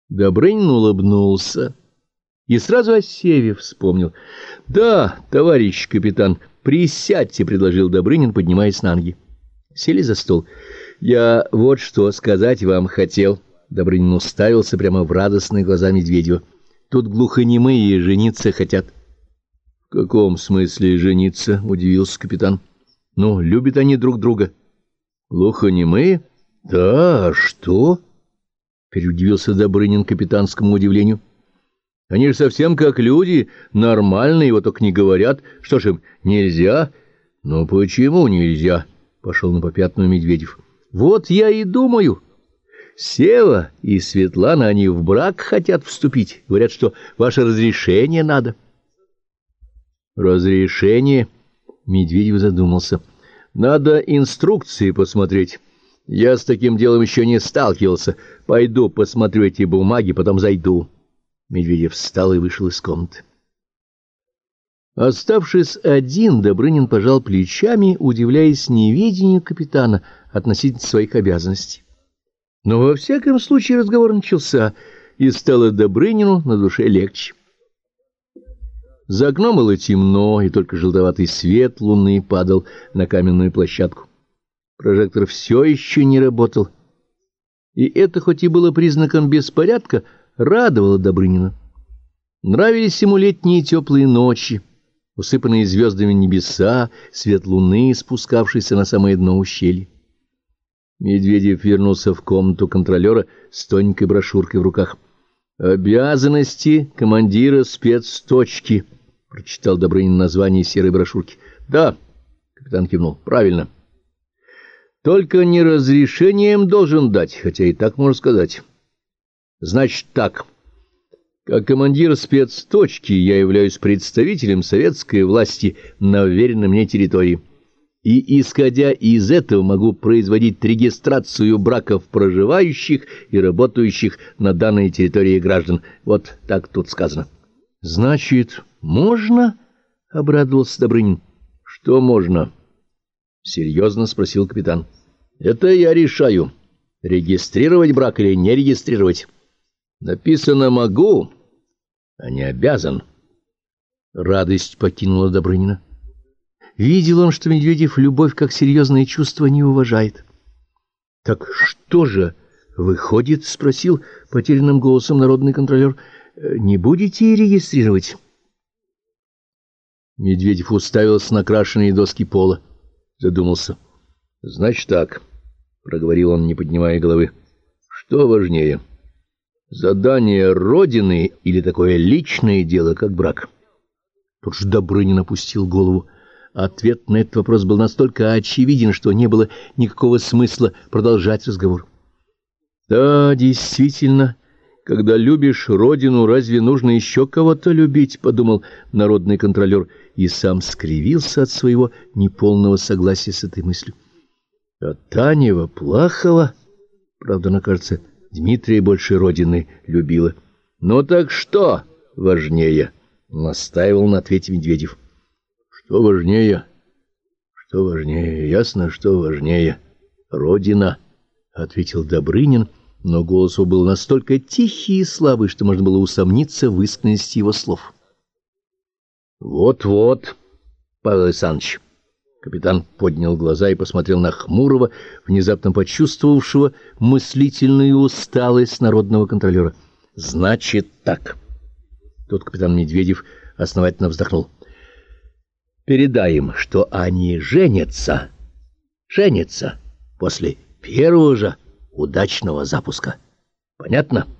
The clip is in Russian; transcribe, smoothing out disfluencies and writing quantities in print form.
Добрынин улыбнулся и сразу о Севе вспомнил. — Да, товарищ капитан, присядьте, — предложил Добрынин, поднимаясь на ноги. Сели за стол. — Я вот что сказать вам хотел. Добрынин уставился прямо в радостные глаза Медведева. — Тут глухонемые жениться хотят. — В каком смысле жениться? — удивился капитан. — Ну, любят они друг друга. — Глухонемые? — Да, а что? — переудивился Добрынин капитанскому удивлению. — Они же совсем как люди, нормальные, вот только не говорят. Что ж им, нельзя? — Ну, почему нельзя? — пошел на попятную Медведев. — Вот я и думаю. Сева и Светлана, они в брак хотят вступить. Говорят, что ваше разрешение надо. — Разрешение? — Медведев задумался. — Надо инструкции посмотреть. Я с таким делом еще не сталкивался. Пойду посмотрю эти бумаги, потом зайду. Медведев встал и вышел из комнаты. Оставшись один, Добрынин пожал плечами, удивляясь неведению капитана относительно своих обязанностей. Но во всяком случае разговор начался, и стало Добрынину на душе легче. За окном было темно, и только желтоватый свет луны падал на каменную площадку. Прожектор все еще не работал, и это, хоть и было признаком беспорядка, радовало Добрынина. Нравились ему летние теплые ночи, усыпанные звездами небеса, свет луны, спускавшийся на самое дно ущелья. Медведев вернулся в комнату контролера с тоненькой брошюркой в руках. «Обязанности командира спецточки», — прочитал Добрынин название серой брошюрки. «Да», — капитан кивнул, — «правильно. Только не разрешением должен дать, хотя и так можно сказать. Значит так, как командир спецточки я являюсь представителем советской власти на уверенной мне территории, и, исходя из этого, могу производить регистрацию браков проживающих и работающих на данной территории граждан. Вот так тут сказано. — Значит, можно? — обрадовался Добрынин. — Что можно? — серьезно спросил капитан. — Это я решаю, регистрировать брак или не регистрировать. Написано «могу», а не «обязан». Радость покинула Добрынина. Видел он, что Медведев любовь как серьезное чувство не уважает. — Так что же выходит? — спросил потерянным голосом народный контролер. — Не будете регистрировать? Медведев уставился на крашеные доски пола. Задумался. — Значит так, — проговорил он, не поднимая головы. — Что важнее, задание Родины или такое личное дело, как брак? Тут же Добрынин опустил голову. Ответ на этот вопрос был настолько очевиден, что не было никакого смысла продолжать разговор. — Да, действительно, когда любишь Родину, разве нужно еще кого-то любить? — подумал народный контролер и сам скривился от своего неполного согласия с этой мыслью. — А Танева Плахова, правда, она, кажется, Дмитрия больше Родины любила. — Ну так что важнее? — настаивал на ответе Медведев. — Что важнее? Что важнее? Ясно, что важнее. Родина, — ответил Добрынин, но голос его был настолько тихий и слабый, что можно было усомниться в искренности его слов. — Вот-вот, Павел Александрович. Капитан поднял глаза и посмотрел на хмурого, внезапно почувствовавшего мыслительную усталость народного контролера. — Значит так. Тут капитан Медведев основательно вздохнул. — Передай им, что они женятся после первого же удачного запуска. Понятно? —